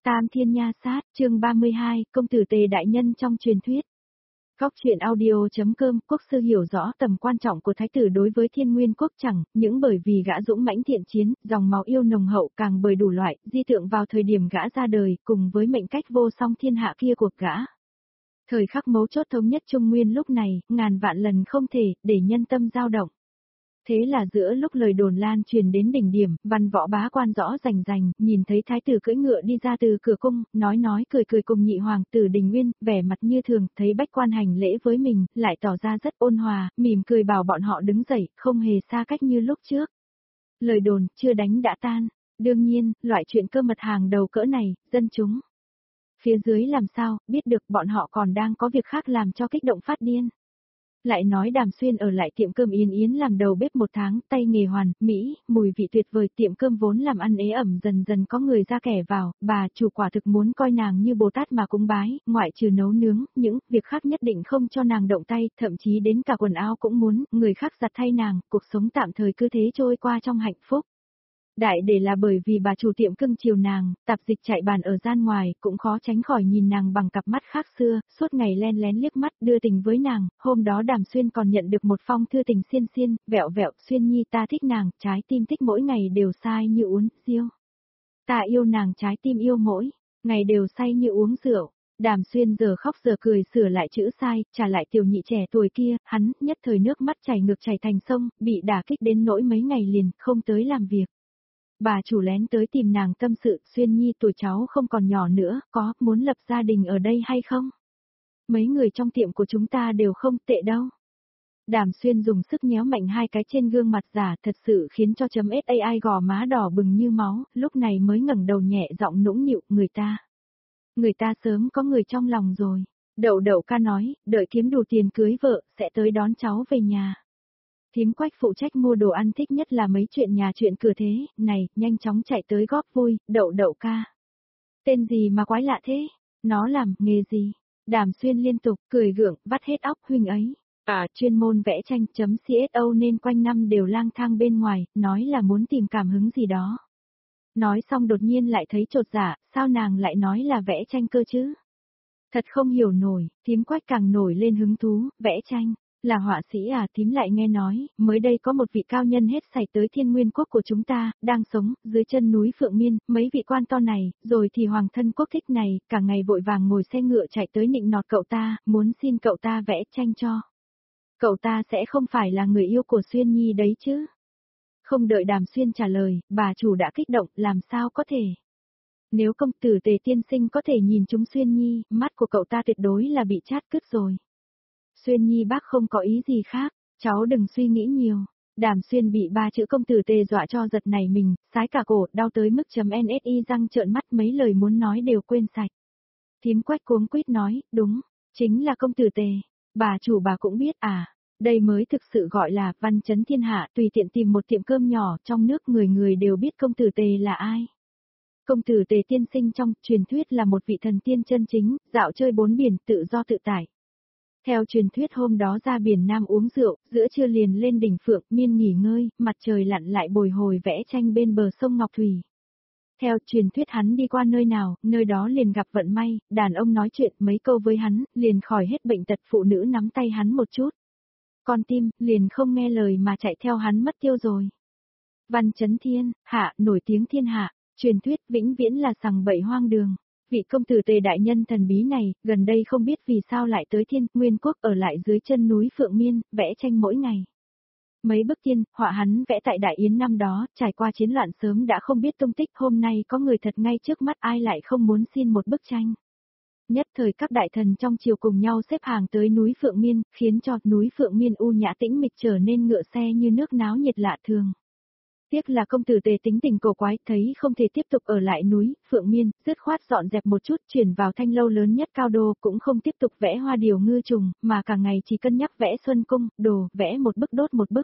Tam Thiên Nha Sát, chương 32, công tử Tề đại nhân trong truyền thuyết. Góc truyện audio.com. Quốc sư hiểu rõ tầm quan trọng của thái tử đối với Thiên Nguyên quốc, chẳng những bởi vì gã dũng mãnh thiện chiến, dòng máu yêu nồng hậu, càng bởi đủ loại di tượng vào thời điểm gã ra đời, cùng với mệnh cách vô song thiên hạ kia của gã. Thời khắc mấu chốt thống nhất Trung Nguyên lúc này, ngàn vạn lần không thể để nhân tâm dao động. Thế là giữa lúc lời đồn lan truyền đến đỉnh điểm, văn võ bá quan rõ rành rành, nhìn thấy thái tử cưỡi ngựa đi ra từ cửa cung, nói cười cùng nhị hoàng tử Đình Nguyên, vẻ mặt như thường, thấy bách quan hành lễ với mình, lại tỏ ra rất ôn hòa, mỉm cười bảo bọn họ đứng dậy, không hề xa cách như lúc trước. Lời đồn chưa đánh đã tan, đương nhiên, loại chuyện cơ mật hàng đầu cỡ này, dân chúng phía dưới làm sao biết được, bọn họ còn đang có việc khác làm cho kích động phát điên. Lại nói Đàm Xuyên ở lại tiệm cơm Yên Yến làm đầu bếp 1 tháng, tay nghề hoàn mỹ, mùi vị tuyệt vời, tiệm cơm vốn làm ăn ế ẩm dần dần có người ra kẻ vào, bà chủ quả thực muốn coi nàng như Bồ Tát mà cúng bái, ngoại trừ nấu nướng, những việc khác nhất định không cho nàng động tay, thậm chí đến cả quần áo cũng muốn người khác giặt thay nàng, cuộc sống tạm thời cứ thế trôi qua trong hạnh phúc. Đại để là bởi vì bà chủ tiệm cưng chiều nàng, tạp dịch chạy bàn ở gian ngoài, cũng khó tránh khỏi nhìn nàng bằng cặp mắt khác xưa, suốt ngày len lén liếc mắt đưa tình với nàng. Hôm đó Đàm Xuyên còn nhận được một phong thư tình xiên xiên, vẹo vẹo, Xuyên nhi ta thích nàng, trái tim thích mỗi ngày đều say như uống rượu. Ta yêu nàng, trái tim yêu mỗi ngày đều say như uống rượu. Đàm Xuyên giờ khóc giờ cười sửa lại chữ sai, trả lại tiểu nhị trẻ tuổi kia, hắn nhất thời nước mắt chảy ngược chảy thành sông, bị đả kích đến nỗi mấy ngày liền không tới làm việc. Bà chủ lén tới tìm nàng tâm sự, Xuyên nhi tuổi cháu không còn nhỏ nữa, có muốn lập gia đình ở đây hay không? Mấy người trong tiệm của chúng ta đều không tệ đâu. Đàm Xuyên dùng sức nhéo mạnh 2 cái trên gương mặt giả, thật sự khiến cho .sai gò má đỏ bừng như máu, lúc này mới ngẩng đầu nhẹ giọng nũng nịu, người ta sớm có người trong lòng rồi. Đậu đậu ca nói, đợi kiếm đủ tiền cưới vợ, sẽ tới đón cháu về nhà. Thím Quách phụ trách mua đồ ăn, thích nhất là mấy chuyện nhà chuyện cửa thế, này, nhanh chóng chạy tới góp vui, đậu đậu ca. Tên gì mà quái lạ thế? Nó làm nghề gì? Đàm Xuyên liên tục cười gượng, vắt hết óc, huynh ấy. Chuyên môn vẽ tranh.cso nên quanh năm đều lang thang bên ngoài, nói là muốn tìm cảm hứng gì đó. Nói xong đột nhiên lại thấy chột dạ, sao nàng lại nói là vẽ tranh cơ chứ? Thật không hiểu nổi, thím Quách càng nổi lên hứng thú, vẽ tranh. Là họa sĩ à? Thím lại nghe nói, mới đây có một vị cao nhân hết sảy tới Thiên Nguyên quốc của chúng ta, đang sống dưới chân núi Phượng Miên, mấy vị quan to này, rồi thì hoàng thân quốc thích này, cả ngày vội vàng ngồi xe ngựa chạy tới nịnh nọt cậu ta, muốn xin cậu ta vẽ tranh cho. Cậu ta sẽ không phải là người yêu của Xuyên nhi đấy chứ? Không đợi Đàm Xuyên trả lời, bà chủ đã kích động, làm sao có thể? Nếu công tử Tề tiên sinh có thể nhìn chúng Xuyên nhi, mắt của cậu ta tuyệt đối là bị chát cứt rồi. Xuyên nhi bác không có ý gì khác, cháu đừng suy nghĩ nhiều. Đàm Xuyên bị 3 chữ công tử Tề dọa cho giật nảy mình, sái cả cổ, đau tới mức .nsi răng trợn mắt, mấy lời muốn nói đều quên sạch. Thím Quách cuống quýt nói, đúng, chính là công tử Tề. Bà chủ bà cũng biết à, đây mới thực sự gọi là văn chấn thiên hạ, tùy tiện tìm một tiệm cơm nhỏ trong nước người người đều biết công tử Tề là ai. Công tử Tề tiên sinh trong truyền thuyết là một vị thần tiên chân chính, dạo chơi 4 biển, tự do tự tại. Theo truyền thuyết hôm đó ra biển Nam uống rượu, giữa trưa liền lên đỉnh Phượng Miên nghỉ ngơi, mặt trời lặn lại bồi hồi vẽ tranh bên bờ sông Ngọc Thủy. Theo truyền thuyết hắn đi qua nơi nào, nơi đó liền gặp vận may, đàn ông nói chuyện mấy câu với hắn, liền khỏi hết bệnh tật, phụ nữ nắm tay hắn một chút. Con tim, liền không nghe lời mà chạy theo hắn mất tiêu rồi. Văn chấn thiên hạ, nổi tiếng thiên hạ, truyền thuyết vĩnh viễn là sằng bậy hoang đường. Vị công tử Tề đại nhân thần bí này, gần đây không biết vì sao lại tới Thiên Nguyên quốc ở lại dưới chân núi Phượng Miên, vẽ tranh mỗi ngày. Mấy bức tiên, họa hắn vẽ tại Đại Yến năm đó, trải qua chiến loạn sớm đã không biết tung tích, hôm nay có người thật ngay trước mắt, ai lại không muốn xin một bức tranh. Nhất thời các đại thần trong triều cùng nhau xếp hàng tới núi Phượng Miên, khiến cho núi Phượng Miên u nhã tĩnh mịch trở nên ngựa xe như nước náo nhiệt lạ thường. Tiếc là công tử Tề tính tình cổ quái, thấy không thể tiếp tục ở lại núi Phượng Miên, dứt khoát dọn dẹp một chút, chuyển vào thanh lâu lớn nhất Cao Đô, cũng không tiếp tục vẽ hoa điều ngư trùng, mà cả ngày chỉ cân nhắc vẽ xuân cung, đồ, vẽ một bức đốt một bức.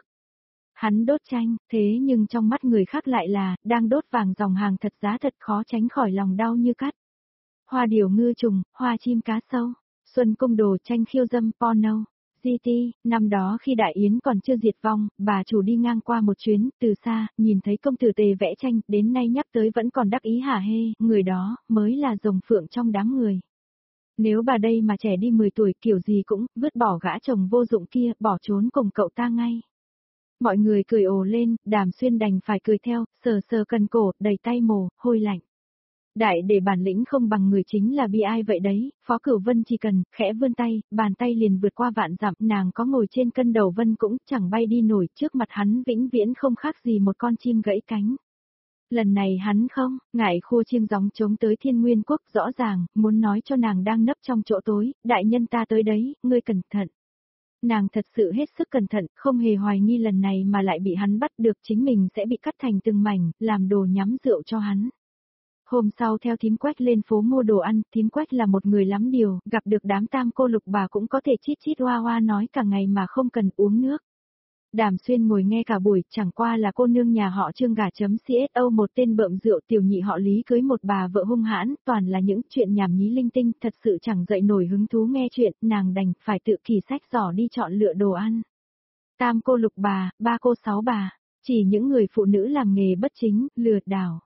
Hắn đốt tranh, thế nhưng trong mắt người khác lại là, đang đốt vàng dòng hàng thật giá thật, khó tránh khỏi lòng đau như cắt. Hoa điều ngư trùng, hoa chim cá sâu, xuân cung đồ, tranh khiêu dâm, porno. City, năm đó khi Đại Yến còn chưa diệt vong, bà chủ đi ngang qua một chuyến, từ xa, nhìn thấy công tử Tề vẽ tranh, đến nay nhắc tới vẫn còn đắc ý hả hê, người đó, mới là rồng phượng trong đám người. Nếu bà đây mà trẻ đi 10 tuổi kiểu gì cũng, vứt bỏ gã chồng vô dụng kia, bỏ trốn cùng cậu ta ngay. Mọi người cười ồ lên, Đàm Xuyên đành phải cười theo, sờ sờ cần cổ, đầy tay mồ, hôi lạnh. Đại để bản lĩnh không bằng người chính là bi ai vậy đấy, Phó Cửu Vân chỉ cần, khẽ vươn tay, bàn tay liền vượt qua vạn dặm, nàng có ngồi trên cân đầu vân cũng chẳng bay đi nổi, trước mặt hắn vĩnh viễn không khác gì một con chim gãy cánh. Lần này hắn không, ngại khua chiêng gióng trống tới Thiên Nguyên Quốc rõ ràng, muốn nói cho nàng đang nấp trong chỗ tối, đại nhân ta tới đấy, ngươi cẩn thận. Nàng thật sự hết sức cẩn thận, không hề hoài nghi lần này mà lại bị hắn bắt được chính mình sẽ bị cắt thành từng mảnh, làm đồ nhắm rượu cho hắn. Hôm sau theo thím Quách lên phố mua đồ ăn, thím Quách là một người lắm điều, gặp được đám tam cô lục bà cũng có thể chít chít hoa hoa nói cả ngày mà không cần uống nước. Đàm Xuyên ngồi nghe cả buổi, chẳng qua là cô nương nhà họ Trương gả chấm CSO một tên bợm rượu, tiểu nhị họ Lý cưới một bà vợ hung hãn, toàn là những chuyện nhảm nhí linh tinh, thật sự chẳng dậy nổi hứng thú nghe chuyện, nàng đành phải tự kỳ sách giỏ đi chọn lựa đồ ăn. Tam cô lục bà, ba cô sáu bà, chỉ những người phụ nữ làm nghề bất chính, lừa đảo.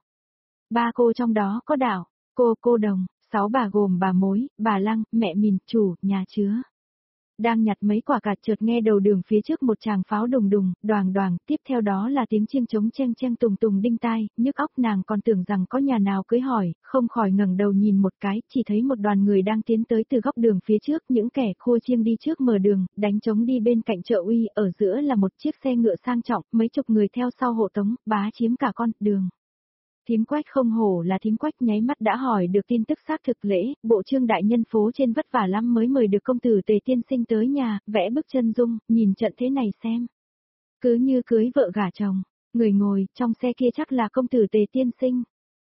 Ba cô trong đó có đảo, cô đồng, sáu bà gồm bà mối, bà lăng, mẹ mìn, chủ, nhà chứa. Đang nhặt mấy quả cà chợt nghe đầu đường phía trước một tràng pháo đùng đùng, đoàng đoàng, tiếp theo đó là tiếng chiêng trống cheng cheng tùng tùng đinh tai, nhức óc nàng còn tưởng rằng có nhà nào cưới hỏi, không khỏi ngẩng đầu nhìn một cái, chỉ thấy một đoàn người đang tiến tới từ góc đường phía trước, những kẻ khua chiêng đi trước mở đường, đánh trống đi bên cạnh chợ uy, ở giữa là một chiếc xe ngựa sang trọng, mấy chục người theo sau hộ tống, bá chiếm cả con đường. Thím Quách không hổ là thím Quách nháy mắt đã hỏi được tin tức xác thực lễ, bộ Trương đại nhân phố trên vất vả lắm mới mời được công tử Tề tiên sinh tới nhà, vẽ bức chân dung, nhìn trận thế này xem. Cứ như cưới vợ gả chồng, người ngồi, trong xe kia chắc là công tử Tề tiên sinh.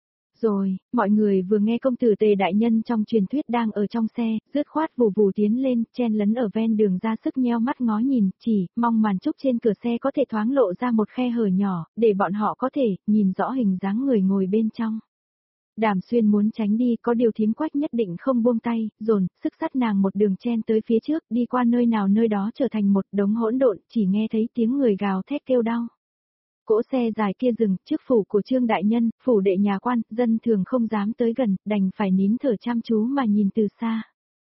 Rồi, mọi người vừa nghe công tử Tề đại nhân trong truyền thuyết đang ở trong xe, rứt khoát vù vù tiến lên, chen lấn ở ven đường ra sức nheo mắt ngó nhìn, chỉ mong màn trúc trên cửa xe có thể thoáng lộ ra một khe hở nhỏ, để bọn họ có thể nhìn rõ hình dáng người ngồi bên trong. Đàm Xuyên muốn tránh đi, có điều thím Quách nhất định không buông tay, dồn sức dắt nàng một đường chen tới phía trước, đi qua nơi nào nơi đó trở thành một đống hỗn độn, chỉ nghe thấy tiếng người gào thét kêu đau. Cỗ xe dài kia dừng trước phủ của Trương đại nhân, phủ đệ nhà quan, dân thường không dám tới gần, đành phải nín thở chăm chú mà nhìn từ xa.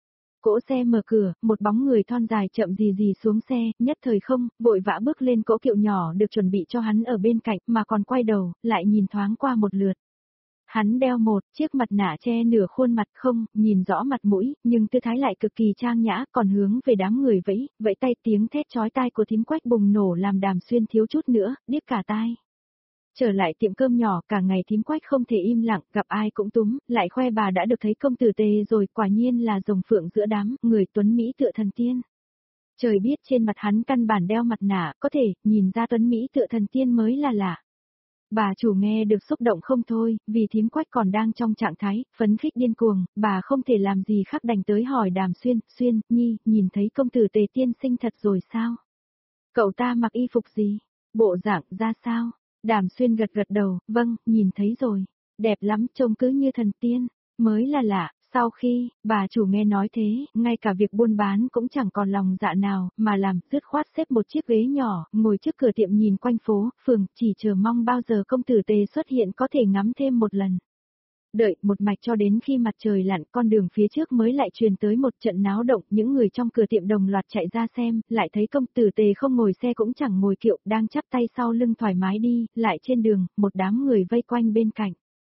Cỗ xe mở cửa, một bóng người thon dài chậm gì gì xuống xe, nhất thời không, vội vã bước lên cỗ kiệu nhỏ được chuẩn bị cho hắn ở bên cạnh, mà còn quay đầu, lại nhìn thoáng qua một lượt. Hắn đeo một chiếc mặt nạ che nửa khuôn mặt không, nhìn rõ mặt mũi, nhưng tư thái lại cực kỳ trang nhã, còn hướng về đám người vẫy tay, tiếng thét chói tai của thím Quách bùng nổ làm Đàm Xuyên thiếu chút nữa, điếc cả tai. Trở lại tiệm cơm nhỏ, cả ngày thím Quách không thể im lặng, gặp ai cũng túm, lại khoe bà đã được thấy công tử Tề rồi, quả nhiên là rồng phượng giữa đám, người tuấn Mỹ tựa thần tiên. Trời biết trên mặt hắn căn bản đeo mặt nạ, có thể, nhìn ra tuấn Mỹ tựa thần tiên mới là lạ. Bà chủ nghe được xúc động không thôi, vì thím Quách còn đang trong trạng thái, phấn khích điên cuồng, bà không thể làm gì khác đành tới hỏi Đàm Xuyên, Xuyên, Nhi, nhìn thấy công tử Tề tiên sinh thật rồi sao? Cậu ta mặc y phục gì? Bộ dạng ra sao? Đàm Xuyên gật gật đầu, vâng, nhìn thấy rồi. Đẹp lắm, trông cứ như thần tiên, mới là lạ. Sau khi, bà chủ nghe nói thế, ngay cả việc buôn bán cũng chẳng còn lòng dạ nào, mà làm, dứt khoát xếp một chiếc ghế nhỏ, ngồi trước cửa tiệm nhìn quanh phố, phường, chỉ chờ mong bao giờ công tử Tề xuất hiện có thể ngắm thêm một lần. Đợi một mạch cho đến khi mặt trời lặn, con đường phía trước mới lại truyền tới một trận náo động, những người trong cửa tiệm đồng loạt chạy ra xem, lại thấy công tử Tề không ngồi xe cũng chẳng ngồi kiệu, đang chắp tay sau lưng thoải mái đi, lại trên đường, một đám người vây quanh bên cạnh.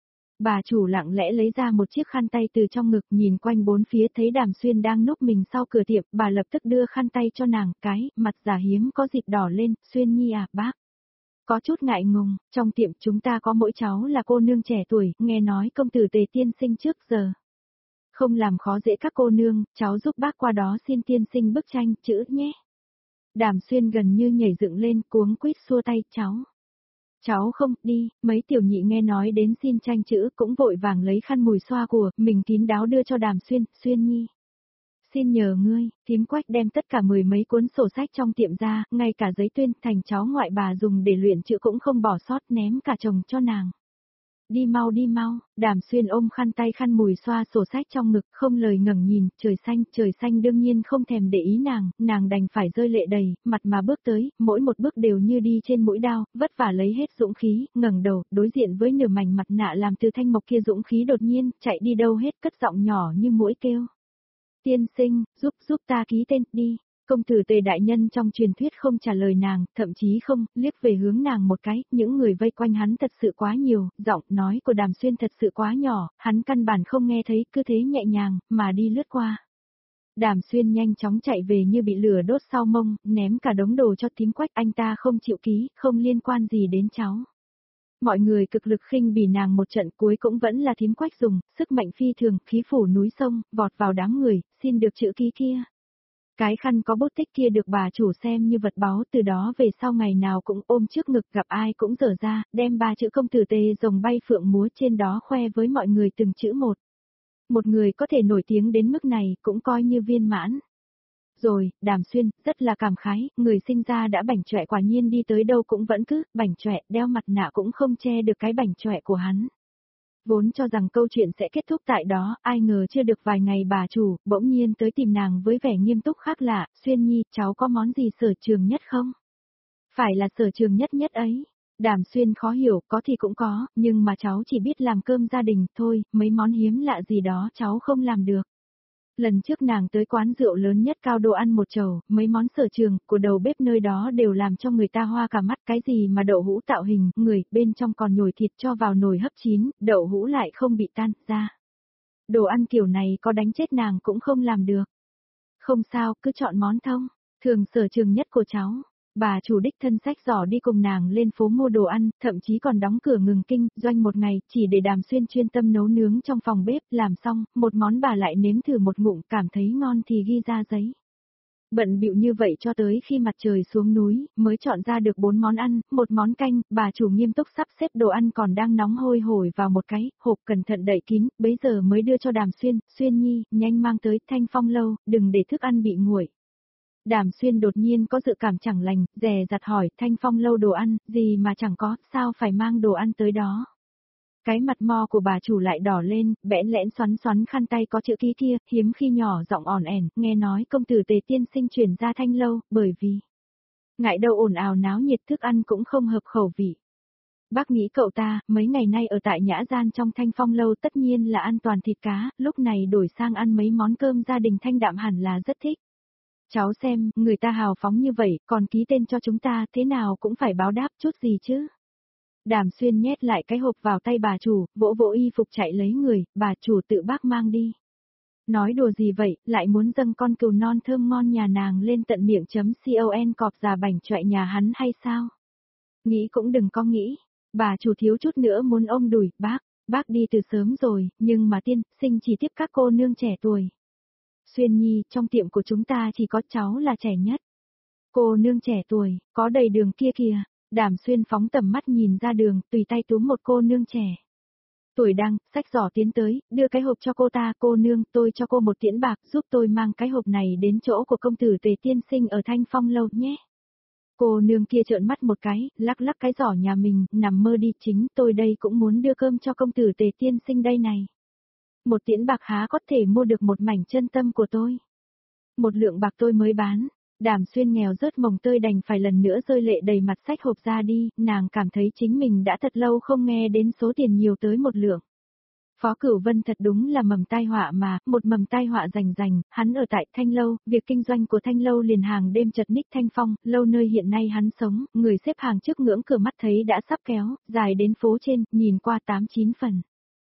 Bà chủ lặng lẽ lấy ra một chiếc khăn tay từ trong ngực, nhìn quanh bốn phía thấy Đàm Xuyên đang núp mình sau cửa tiệm, bà lập tức đưa khăn tay cho nàng, cái, mặt già hiếm có dịp đỏ lên, Xuyên Nhi à, bác. Có chút ngại ngùng, trong tiệm chúng ta có mỗi cháu là cô nương trẻ tuổi, nghe nói công tử Tề tiên sinh trước giờ. Không làm khó dễ các cô nương, cháu giúp bác qua đó xin tiên sinh bức tranh, chữ nhé. Đàm Xuyên gần như nhảy dựng lên, cuống quýt xua tay, cháu. Cháu không, đi, mấy tiểu nhị nghe nói đến xin tranh chữ cũng vội vàng lấy khăn mùi xoa của mình kín đáo đưa cho Đàm Xuyên, Xuyên Nhi. Xin nhờ ngươi, thím Quách đem tất cả 10 mấy cuốn sổ sách trong tiệm ra, ngay cả giấy tuyên thành cháu ngoại bà dùng để luyện chữ cũng không bỏ sót, ném cả chồng cho nàng. đi mau, Đàm Xuyên ôm khăn tay khăn mùi xoa sổ sách trong ngực, không lời ngẩng nhìn, trời xanh đương nhiên không thèm để ý nàng đành phải rơi lệ đầy, mặt mà bước tới, mỗi một bước đều như đi trên mũi đao, vất vả lấy hết dũng khí, ngẩng đầu, đối diện với nửa mảnh mặt nạ làm từ thanh mộc kia dũng khí đột nhiên, chạy đi đâu hết, cất giọng nhỏ như mũi kêu. Tiên sinh, giúp ta ký tên, đi. Công tử Tề đại nhân trong truyền thuyết không trả lời nàng, thậm chí không, liếc về hướng nàng một cái, những người vây quanh hắn thật sự quá nhiều, giọng nói của Đàm Xuyên thật sự quá nhỏ, hắn căn bản không nghe thấy, cứ thế nhẹ nhàng, mà đi lướt qua. Đàm Xuyên nhanh chóng chạy về như bị lửa đốt sau mông, ném cả đống đồ cho Thím Quách, anh ta không chịu ký, không liên quan gì đến cháu. Mọi người cực lực khinh bỉ nàng một trận cuối cũng vẫn là Thím Quách dùng, sức mạnh phi thường, khí phủ núi sông, vọt vào đám người, xin được chữ ký kia. Cái khăn có bút tích kia được bà chủ xem như vật báu, từ đó về sau ngày nào cũng ôm trước ngực, gặp ai cũng dở ra, đem 3 chữ công tử Tề rồng bay phượng múa trên đó khoe với mọi người từng chữ một. Một người có thể nổi tiếng đến mức này cũng coi như viên mãn. Rồi, Đàm Xuyên, rất là cảm khái, người sinh ra đã bảnh chọe quả nhiên đi tới đâu cũng vẫn cứ, bảnh chọe, đeo mặt nạ cũng không che được cái bảnh chọe của hắn. Vốn cho rằng câu chuyện sẽ kết thúc tại đó, ai ngờ chưa được vài ngày bà chủ, bỗng nhiên tới tìm nàng với vẻ nghiêm túc khác lạ, Xuyên Nhi, cháu có món gì sở trường nhất không? Phải là sở trường nhất ấy. Đàm Xuyên khó hiểu, có thì cũng có, nhưng mà cháu chỉ biết làm cơm gia đình thôi, mấy món hiếm lạ gì đó cháu không làm được. Lần trước nàng tới quán rượu lớn nhất cao đồ ăn một chầu, mấy món sở trường của đầu bếp nơi đó đều làm cho người ta hoa cả mắt, cái gì mà đậu hũ tạo hình, người, bên trong còn nhồi thịt cho vào nồi hấp chín, đậu hũ lại không bị tan ra. Đồ ăn kiểu này có đánh chết nàng cũng không làm được. Không sao, cứ chọn món thông, thường sở trường nhất của cháu. Bà chủ đích thân xách giỏ đi cùng nàng lên phố mua đồ ăn, thậm chí còn đóng cửa ngừng kinh doanh một ngày, chỉ để Đàm Xuyên chuyên tâm nấu nướng trong phòng bếp, làm xong, một món bà lại nếm thử một ngụm, cảm thấy ngon thì ghi ra giấy. Bận bịu như vậy cho tới khi mặt trời xuống núi, mới chọn ra được 4 món ăn, một món canh, bà chủ nghiêm túc sắp xếp đồ ăn còn đang nóng hôi hổi vào một cái hộp cẩn thận đậy kín, bấy giờ mới đưa cho Đàm Xuyên, Xuyên Nhi, nhanh mang tới Thanh Phong lâu, đừng để thức ăn bị nguội. Đàm Xuyên đột nhiên có dự cảm chẳng lành, dè dặt hỏi, Thanh Phong lâu đồ ăn, gì mà chẳng có, sao phải mang đồ ăn tới đó. Cái mặt mo của bà chủ lại đỏ lên, bẽn lẽn xoắn xoắn khăn tay có chữ ký kia, hiếm khi nhỏ giọng ỏn ẻn, nghe nói công tử Tề tiên sinh chuyển ra Thanh lâu, bởi vì ngại đâu ồn ào náo nhiệt thức ăn cũng không hợp khẩu vị. Bác nghĩ cậu ta, mấy ngày nay ở tại Nhã Gian trong Thanh Phong lâu tất nhiên là ăn toàn thịt cá, lúc này đổi sang ăn mấy món cơm gia đình thanh đạm hẳn là rất thích. Cháu xem, người ta hào phóng như vậy, còn ký tên cho chúng ta, thế nào cũng phải báo đáp chút gì chứ. Đàm Xuyên nhét lại cái hộp vào tay bà chủ, vỗ vỗ y phục chạy lấy người, bà chủ tự bác mang đi. Nói đùa gì vậy, lại muốn dâng con cừu non thơm ngon nhà nàng lên tận miệng.com cọp già bảnh chọe nhà hắn hay sao? Nghĩ cũng đừng có nghĩ, bà chủ thiếu chút nữa muốn ôm đùi, bác đi từ sớm rồi, nhưng mà tiên sinh chỉ tiếp các cô nương trẻ tuổi. Xuyên Nhi, trong tiệm của chúng ta chỉ có cháu là trẻ nhất. Cô nương trẻ tuổi, có đầy đường kia kìa. Đàm Xuyên phóng tầm mắt nhìn ra đường, tùy tay túm một cô nương trẻ. Tuổi đang, xách giỏ tiến tới, đưa cái hộp cho cô ta, cô nương, tôi cho cô một tiễn bạc, giúp tôi mang cái hộp này đến chỗ của công tử Tề tiên sinh ở Thanh Phong lâu nhé. Cô nương kia trợn mắt một cái, lắc lắc cái giỏ nhà mình, nằm mơ đi, chính tôi đây cũng muốn đưa cơm cho công tử Tề tiên sinh đây này. Một tiễn bạc há có thể mua được một mảnh chân tâm của tôi. Một lượng bạc tôi mới bán. Đàm Xuyên nghèo rớt mồng tơi đành phải lần nữa rơi lệ đầy mặt xách hộp ra đi, nàng cảm thấy chính mình đã thật lâu không nghe đến số tiền nhiều tới 1 lượng. Phó Cửu Vân thật đúng là mầm tai họa mà, một mầm tai họa rành, hắn ở tại Thanh Lâu, việc kinh doanh của Thanh Lâu liền hàng đêm chật ních Thanh Phong, lâu nơi hiện nay hắn sống, người xếp hàng trước ngưỡng cửa mắt thấy đã sắp kéo, dài đến phố trên, nhìn qua 8-9 phần.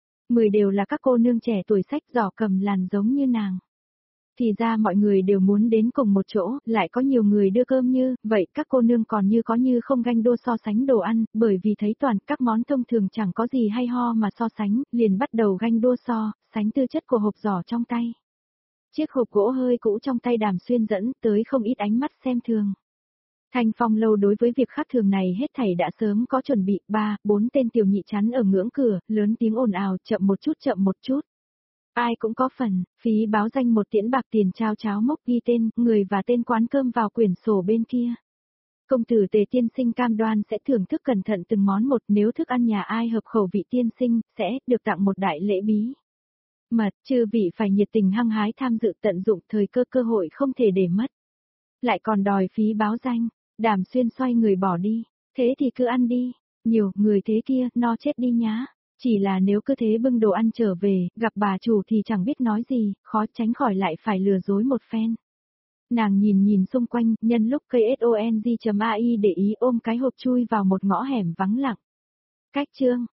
10 đều là các cô nương trẻ tuổi xách giỏ cầm làn giống như nàng. Thì ra mọi người đều muốn đến cùng một chỗ, lại có nhiều người đưa cơm như, vậy các cô nương còn như có như không ganh đua so sánh đồ ăn, bởi vì thấy toàn các món thông thường chẳng có gì hay ho mà so sánh, liền bắt đầu ganh đua so, sánh tư chất của hộp giỏ trong tay. Chiếc hộp gỗ hơi cũ trong tay Đàm Xuyên dẫn tới không ít ánh mắt xem thường. Thanh Phong lâu đối với việc khác thường này hết thảy đã sớm có chuẩn bị, 3-4 tên tiểu nhị chắn ở ngưỡng cửa, lớn tiếng ồn ào, chậm một chút. Ai cũng có phần, phí báo danh một tiễn bạc tiền trao cháo mốc ghi tên, người và tên quán cơm vào quyển sổ bên kia. Công tử Tề tiên sinh cam đoan sẽ thưởng thức cẩn thận từng món một, nếu thức ăn nhà ai hợp khẩu vị tiên sinh, sẽ được tặng một đại lễ bí mật, chư vị phải nhiệt tình hăng hái tham dự, tận dụng thời cơ hội không thể để mất. Lại còn đòi phí báo danh, Đàm Xuyên xoay người bỏ đi, thế thì cứ ăn đi, nhiều người thế kia, no chết đi nhá. Chỉ là nếu cứ thế bưng đồ ăn trở về, gặp bà chủ thì chẳng biết nói gì, khó tránh khỏi lại phải lừa dối một phen. Nàng nhìn xung quanh, nhân lúc KSONG.ai để ý ôm cái hộp chui vào một ngõ hẻm vắng lặng. Cách chương